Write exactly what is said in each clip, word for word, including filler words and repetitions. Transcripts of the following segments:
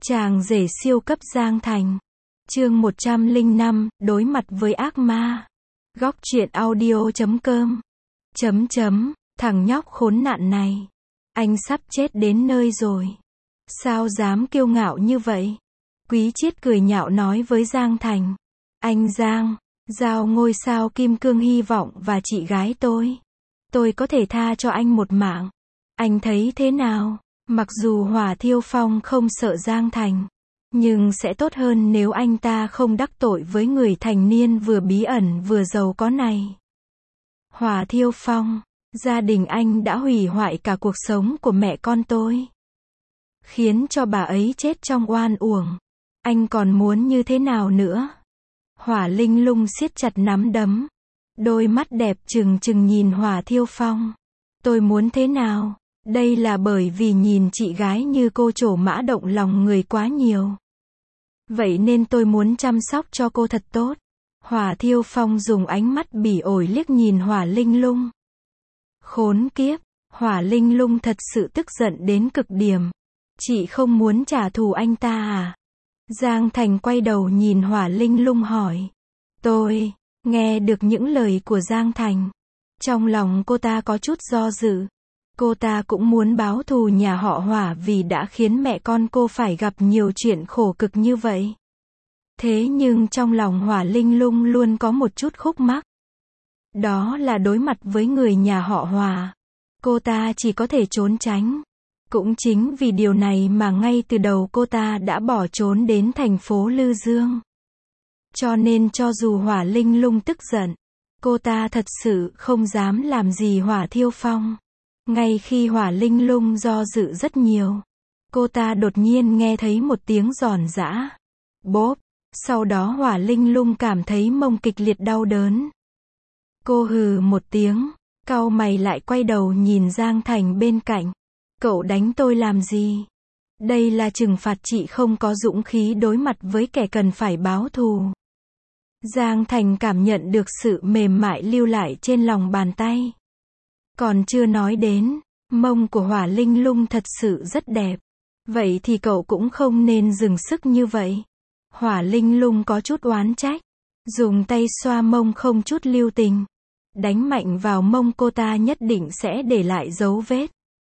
Chàng rể siêu cấp Giang Thành. Chương một trăm lẻ năm, đối mặt với ác ma. Góc truyện audio chấm com. Chấm chấm, thằng nhóc khốn nạn này. Anh sắp chết đến nơi rồi. Sao dám kiêu ngạo như vậy? Quý Chiết cười nhạo nói với Giang Thành. Anh Giang, giao ngôi sao kim cương hy vọng và chị gái tôi. Tôi có thể tha cho anh một mạng. Anh thấy thế nào? Mặc dù Hỏa Thiêu Phong không sợ Giang Thành, nhưng sẽ tốt hơn nếu anh ta không đắc tội với người thành niên vừa bí ẩn vừa giàu có này. Hỏa Thiêu Phong, gia đình anh đã hủy hoại cả cuộc sống của mẹ con tôi, khiến cho bà ấy chết trong oan uổng. Anh còn muốn như thế nào nữa? Hỏa Linh Lung siết chặt nắm đấm, đôi mắt đẹp trừng trừng nhìn Hỏa Thiêu Phong. Tôi muốn thế nào? Đây là bởi vì nhìn chị gái như cô trổ mã động lòng người quá nhiều. Vậy nên tôi muốn chăm sóc cho cô thật tốt. Hỏa Thiêu Phong dùng ánh mắt bỉ ổi liếc nhìn Hỏa Linh Lung. Khốn kiếp, Hỏa Linh Lung thật sự tức giận đến cực điểm. Chị không muốn trả thù anh ta à? Giang Thành quay đầu nhìn Hỏa Linh Lung hỏi. Tôi, nghe được những lời của Giang Thành. Trong lòng cô ta có chút do dự. Cô ta cũng muốn báo thù nhà họ Hỏa vì đã khiến mẹ con cô phải gặp nhiều chuyện khổ cực như vậy. Thế nhưng trong lòng Hỏa Linh Lung luôn có một chút khúc mắc. Đó là đối mặt với người nhà họ Hỏa. Cô ta chỉ có thể trốn tránh. Cũng chính vì điều này mà ngay từ đầu cô ta đã bỏ trốn đến thành phố Lư Dương. Cho nên cho dù Hỏa Linh Lung tức giận, cô ta thật sự không dám làm gì Hỏa Thiêu Phong. Ngay khi Hỏa Linh Lung do dự rất nhiều, cô ta đột nhiên nghe thấy một tiếng giòn giã. Bốp, sau đó Hỏa Linh Lung cảm thấy mông kịch liệt đau đớn. Cô hừ một tiếng, cau mày lại quay đầu nhìn Giang Thành bên cạnh. Cậu đánh tôi làm gì? Đây là trừng phạt chị không có dũng khí đối mặt với kẻ cần phải báo thù. Giang Thành cảm nhận được sự mềm mại lưu lại trên lòng bàn tay. Còn chưa nói đến, mông của Hỏa Linh Lung thật sự rất đẹp. Vậy thì cậu cũng không nên dừng sức như vậy. Hỏa Linh Lung có chút oán trách, dùng tay xoa mông không chút lưu tình. Đánh mạnh vào mông cô ta nhất định sẽ để lại dấu vết.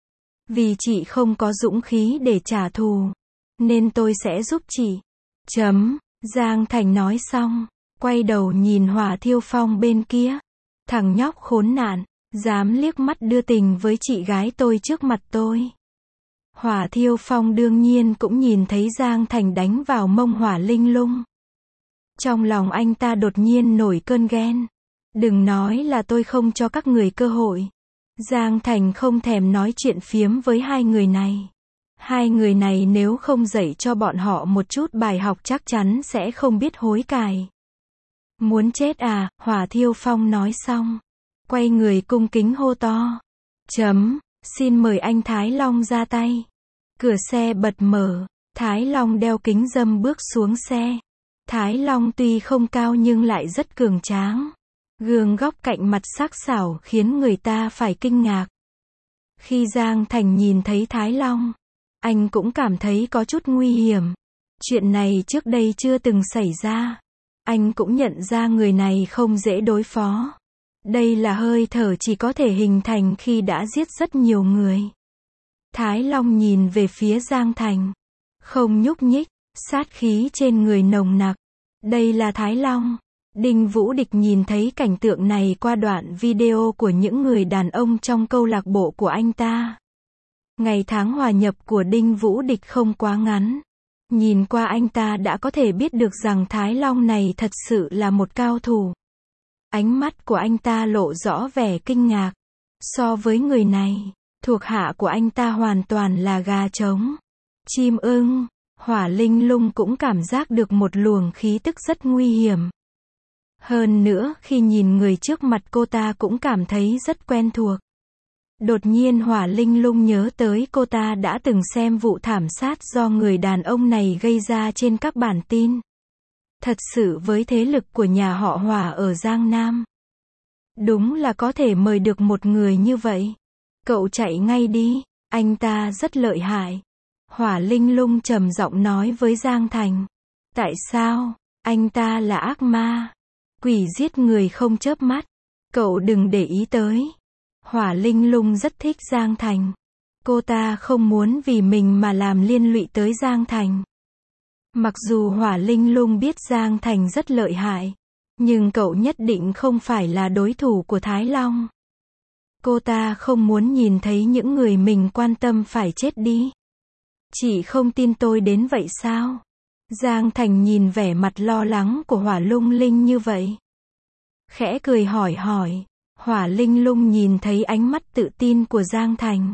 Vì chị không có dũng khí để trả thù, nên tôi sẽ giúp chị. Chấm, Giang Thành nói xong, quay đầu nhìn Hỏa Thiêu Phong bên kia. Thằng nhóc khốn nạn, dám liếc mắt đưa tình với chị gái tôi trước mặt tôi. Hỏa Thiêu Phong đương nhiên cũng nhìn thấy Giang Thành đánh vào mông Hỏa Linh Lung. Trong lòng anh ta đột nhiên nổi cơn ghen. Đừng nói là tôi không cho các người cơ hội. Giang Thành không thèm nói chuyện phiếm với hai người này. Hai người này nếu không dạy cho bọn họ một chút bài học chắc chắn sẽ không biết hối cải. Muốn chết à? Hỏa Thiêu Phong nói xong, quay người cung kính hô to. Chấm, xin mời anh Thái Long ra tay. Cửa xe bật mở, Thái Long đeo kính râm bước xuống xe. Thái Long tuy không cao nhưng lại rất cường tráng. Gương góc cạnh mặt sắc sảo khiến người ta phải kinh ngạc. Khi Giang Thành nhìn thấy Thái Long, anh cũng cảm thấy có chút nguy hiểm. Chuyện này trước đây chưa từng xảy ra. Anh cũng nhận ra người này không dễ đối phó. Đây là hơi thở chỉ có thể hình thành khi đã giết rất nhiều người. Thái Long nhìn về phía Giang Thành, không nhúc nhích, sát khí trên người nồng nặc. Đây là Thái Long. Đinh Vũ Địch nhìn thấy cảnh tượng này qua đoạn video của những người đàn ông trong câu lạc bộ của anh ta. Ngày tháng hòa nhập của Đinh Vũ Địch không quá ngắn. Nhìn qua anh ta đã có thể biết được rằng Thái Long này thật sự là một cao thủ. Ánh mắt của anh ta lộ rõ vẻ kinh ngạc. So với người này, thuộc hạ của anh ta hoàn toàn là gà trống, chim ưng. Hỏa Linh Lung cũng cảm giác được một luồng khí tức rất nguy hiểm. Hơn nữa khi nhìn người trước mặt cô ta cũng cảm thấy rất quen thuộc. Đột nhiên Hỏa Linh Lung nhớ tới cô ta đã từng xem vụ thảm sát do người đàn ông này gây ra trên các bản tin. Thật sự với thế lực của nhà họ Hỏa ở Giang Nam, đúng là có thể mời được một người như vậy. Cậu chạy ngay đi, anh ta rất lợi hại. Hỏa Linh Lung trầm giọng nói với Giang Thành. Tại sao? Anh ta là ác ma. Quỷ giết người không chớp mắt. Cậu đừng để ý tới. Hỏa Linh Lung rất thích Giang Thành. Cô ta không muốn vì mình mà làm liên lụy tới Giang Thành. Mặc dù Hỏa Linh Lung biết Giang Thành rất lợi hại, nhưng cậu nhất định không phải là đối thủ của Thái Long. Cô ta không muốn nhìn thấy những người mình quan tâm phải chết đi. Chị không tin tôi đến vậy sao? Giang Thành nhìn vẻ mặt lo lắng của Hỏa Lung Linh như vậy. Khẽ cười hỏi hỏi. Hỏa Linh Lung nhìn thấy ánh mắt tự tin của Giang Thành.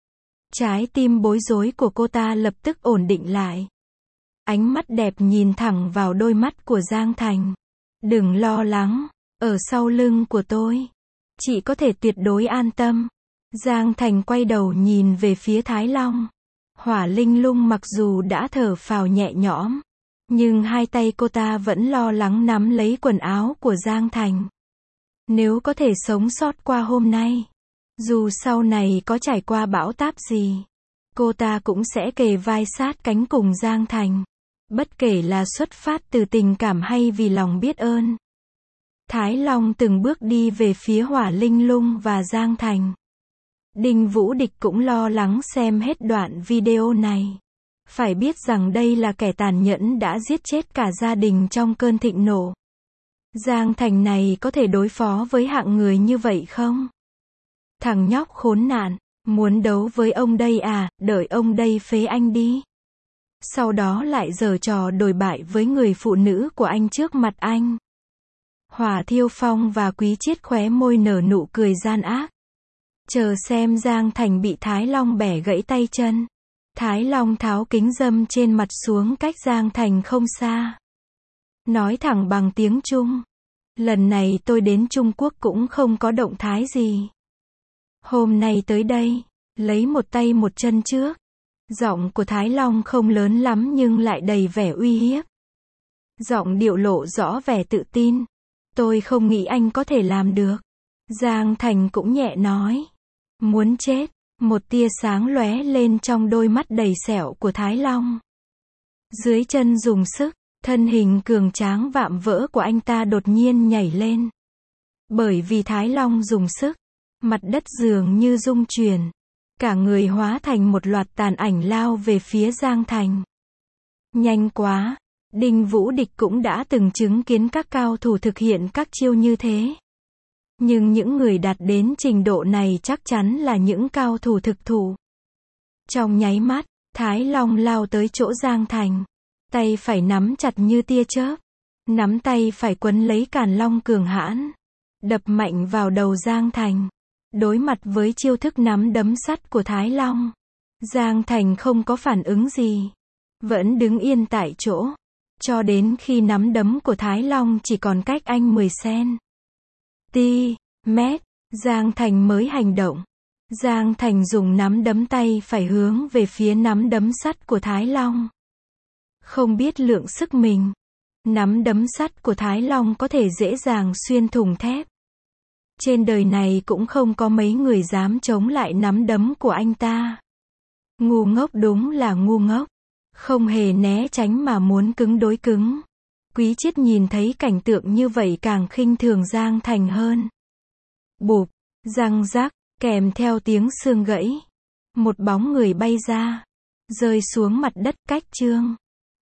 Trái tim bối rối của cô ta lập tức ổn định lại. Ánh mắt đẹp nhìn thẳng vào đôi mắt của Giang Thành. Đừng lo lắng, ở sau lưng của tôi. Chị có thể tuyệt đối an tâm. Giang Thành quay đầu nhìn về phía Thái Long. Hỏa Linh Lung mặc dù đã thở phào nhẹ nhõm, nhưng hai tay cô ta vẫn lo lắng nắm lấy quần áo của Giang Thành. Nếu có thể sống sót qua hôm nay, dù sau này có trải qua bão táp gì, cô ta cũng sẽ kề vai sát cánh cùng Giang Thành. Bất kể là xuất phát từ tình cảm hay vì lòng biết ơn. Thái Long từng bước đi về phía Hỏa Linh Lung và Giang Thành. Đinh Vũ Địch cũng lo lắng xem hết đoạn video này. Phải biết rằng đây là kẻ tàn nhẫn đã giết chết cả gia đình trong cơn thịnh nộ. Giang Thành này có thể đối phó với hạng người như vậy không? Thằng nhóc khốn nạn, muốn đấu với ông đây à, đợi ông đây phế anh đi. Sau đó lại giở trò đồi bại với người phụ nữ của anh trước mặt anh. Hỏa Thiêu Phong và Quý Chiết khóe môi nở nụ cười gian ác. Chờ xem Giang Thành bị Thái Long bẻ gãy tay chân. Thái Long tháo kính râm trên mặt xuống cách Giang Thành không xa. Nói thẳng bằng tiếng Trung. Lần này tôi đến Trung Quốc cũng không có động thái gì. Hôm nay tới đây, lấy một tay một chân trước. Giọng của Thái Long không lớn lắm nhưng lại đầy vẻ uy hiếp. Giọng điệu lộ rõ vẻ tự tin. Tôi không nghĩ anh có thể làm được. Giang Thành cũng nhẹ nói. Muốn chết. Một tia sáng lóe lên trong đôi mắt đầy sẹo của Thái Long. Dưới chân dùng sức, thân hình cường tráng vạm vỡ của anh ta đột nhiên nhảy lên. Bởi vì Thái Long dùng sức, mặt đất dường như rung chuyển. Cả người hóa thành một loạt tàn ảnh lao về phía Giang Thành. Nhanh quá, Đinh Vũ Địch cũng đã từng chứng kiến các cao thủ thực hiện các chiêu như thế. Nhưng những người đạt đến trình độ này chắc chắn là những cao thủ thực thụ. Trong nháy mắt, Thái Long lao tới chỗ Giang Thành. Tay phải nắm chặt như tia chớp. Nắm tay phải quấn lấy càn long cường hãn. Đập mạnh vào đầu Giang Thành. Đối mặt với chiêu thức nắm đấm sắt của Thái Long, Giang Thành không có phản ứng gì. Vẫn đứng yên tại chỗ. Cho đến khi nắm đấm của Thái Long chỉ còn cách anh mười xen ti mét, Giang Thành mới hành động. Giang Thành dùng nắm đấm tay phải hướng về phía nắm đấm sắt của Thái Long. Không biết lượng sức mình, nắm đấm sắt của Thái Long có thể dễ dàng xuyên thủng thép. Trên đời này cũng không có mấy người dám chống lại nắm đấm của anh ta. Ngu ngốc đúng là ngu ngốc. Không hề né tránh mà muốn cứng đối cứng. Quý Chiết nhìn thấy cảnh tượng như vậy càng khinh thường Giang Thành hơn. Bụp, răng rắc, kèm theo tiếng xương gãy. Một bóng người bay ra, rơi xuống mặt đất cách Trương